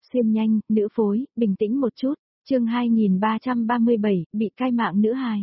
Xuyên nhanh, nữ phối, bình tĩnh một chút. Chương 2337, bị cai mạng nữ hài.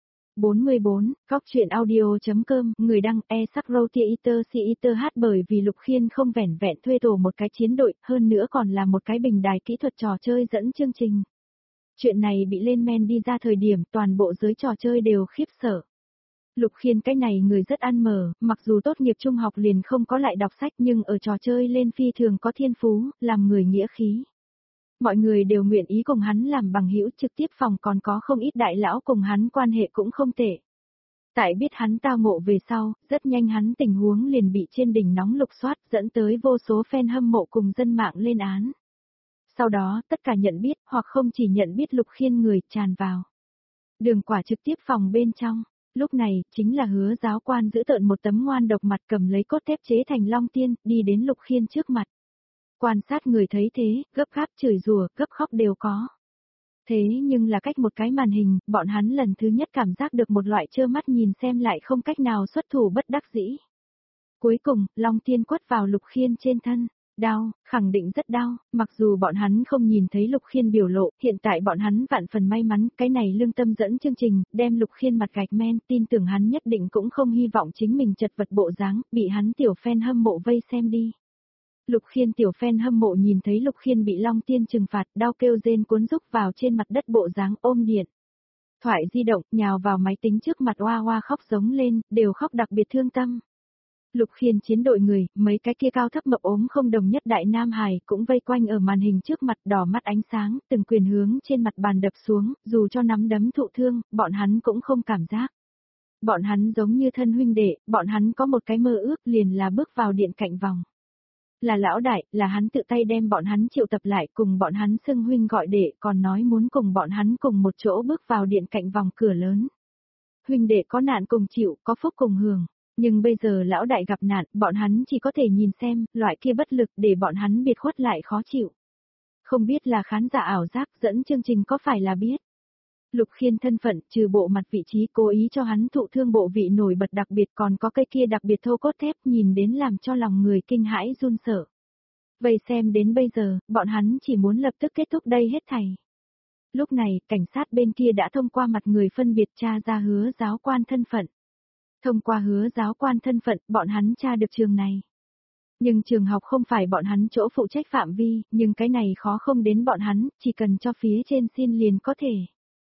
44, Cóc truyện audio.com, người đăng Theater hát bởi vì Lục Khiên không vẻn vẹn thuê tổ một cái chiến đội, hơn nữa còn là một cái bình đài kỹ thuật trò chơi dẫn chương trình. Chuyện này bị lên men đi ra thời điểm toàn bộ giới trò chơi đều khiếp sợ. Lục Khiên cái này người rất ăn mở, mặc dù tốt nghiệp trung học liền không có lại đọc sách nhưng ở trò chơi lên phi thường có thiên phú, làm người nghĩa khí. Mọi người đều nguyện ý cùng hắn làm bằng hữu, trực tiếp phòng còn có không ít đại lão cùng hắn quan hệ cũng không tệ. Tại biết hắn tao ngộ về sau, rất nhanh hắn tình huống liền bị trên đỉnh nóng lục soát dẫn tới vô số fan hâm mộ cùng dân mạng lên án. Sau đó, tất cả nhận biết hoặc không chỉ nhận biết Lục Khiên người tràn vào Đường Quả trực tiếp phòng bên trong. Lúc này, chính là Hứa giáo quan giữ tợn một tấm ngoan độc mặt cầm lấy cốt thép chế thành long tiên, đi đến Lục Khiên trước mặt. Quan sát người thấy thế, gấp gáp chửi rủa, gấp khóc đều có. Thế nhưng là cách một cái màn hình, bọn hắn lần thứ nhất cảm giác được một loại trơ mắt nhìn xem lại không cách nào xuất thủ bất đắc dĩ. Cuối cùng, long tiên quất vào Lục Khiên trên thân. Đau, khẳng định rất đau, mặc dù bọn hắn không nhìn thấy Lục Khiên biểu lộ, hiện tại bọn hắn vạn phần may mắn, cái này lương tâm dẫn chương trình, đem Lục Khiên mặt gạch men, tin tưởng hắn nhất định cũng không hy vọng chính mình chật vật bộ dáng, bị hắn tiểu fan hâm mộ vây xem đi. Lục Khiên tiểu fan hâm mộ nhìn thấy Lục Khiên bị Long Tiên trừng phạt, đau kêu rên cuốn rúc vào trên mặt đất bộ dáng ôm điện thoại di động, nhào vào máy tính trước mặt oa oa khóc giống lên, đều khóc đặc biệt thương tâm. Lục Khiên chiến đội người, mấy cái kia cao thấp mập ốm không đồng nhất đại nam hài cũng vây quanh ở màn hình trước mặt đỏ mắt ánh sáng, từng quyền hướng trên mặt bàn đập xuống, dù cho nắm đấm thụ thương, bọn hắn cũng không cảm giác. Bọn hắn giống như thân huynh đệ, bọn hắn có một cái mơ ước liền là bước vào điện cạnh vòng. Là lão đại, là hắn tự tay đem bọn hắn triệu tập lại cùng bọn hắn xưng huynh gọi đệ, còn nói muốn cùng bọn hắn cùng một chỗ bước vào điện cạnh vòng cửa lớn. Huynh đệ có nạn cùng chịu, có phúc cùng hưởng. Nhưng bây giờ lão đại gặp nạn, bọn hắn chỉ có thể nhìn xem, loại kia bất lực để bọn hắn biệt khuất lại khó chịu. Không biết là khán giả ảo giác dẫn chương trình có phải là biết. Lục Khiên thân phận, trừ bộ mặt vị trí cố ý cho hắn thụ thương bộ vị nổi bật đặc biệt còn có cây kia đặc biệt thô cốt thép nhìn đến làm cho lòng người kinh hãi run sợ. Vậy xem đến bây giờ, bọn hắn chỉ muốn lập tức kết thúc đây hết thảy. Lúc này, cảnh sát bên kia đã thông qua mặt người phân biệt tra ra Hứa giáo quan thân phận. Thông qua Hứa giáo quan thân phận, bọn hắn tra được trường này. Nhưng trường học không phải bọn hắn chỗ phụ trách phạm vi, nhưng cái này khó không đến bọn hắn, chỉ cần cho phía trên xin liền có thể.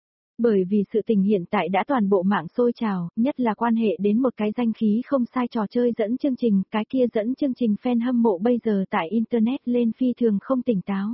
Bởi vì sự tình hiện tại đã toàn bộ mạng sôi trào, nhất là quan hệ đến một cái danh khí không sai trò chơi dẫn chương trình, cái kia dẫn chương trình fan hâm mộ bây giờ tại Internet lên phi thường không tỉnh táo.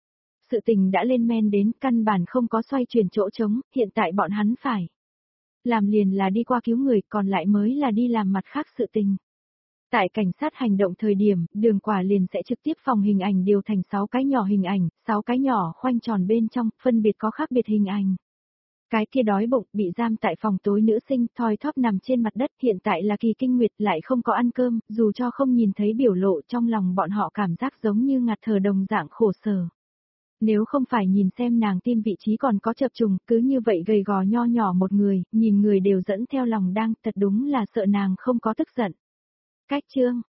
Sự tình đã lên men đến căn bản không có xoay chuyển chỗ trống, hiện tại bọn hắn phải làm liền là đi qua cứu người, còn lại mới là đi làm mặt khác sự tình. Tại cảnh sát hành động thời điểm, Đường Quả liền sẽ trực tiếp phòng hình ảnh điều thành 6 cái nhỏ hình ảnh, 6 cái nhỏ khoanh tròn bên trong, phân biệt có khác biệt hình ảnh. Cái kia đói bụng, bị giam tại phòng tối nữ sinh, thoi thóp nằm trên mặt đất, hiện tại là kỳ kinh nguyệt lại không có ăn cơm, dù cho không nhìn thấy biểu lộ trong lòng bọn họ cảm giác giống như ngạt thở đồng dạng khổ sở. Nếu không phải nhìn xem nàng tim vị trí còn có chập trùng, cứ như vậy gầy gò nho nhỏ một người, nhìn người đều dẫn theo lòng đang, thật đúng là sợ nàng không có tức giận. Cách chương,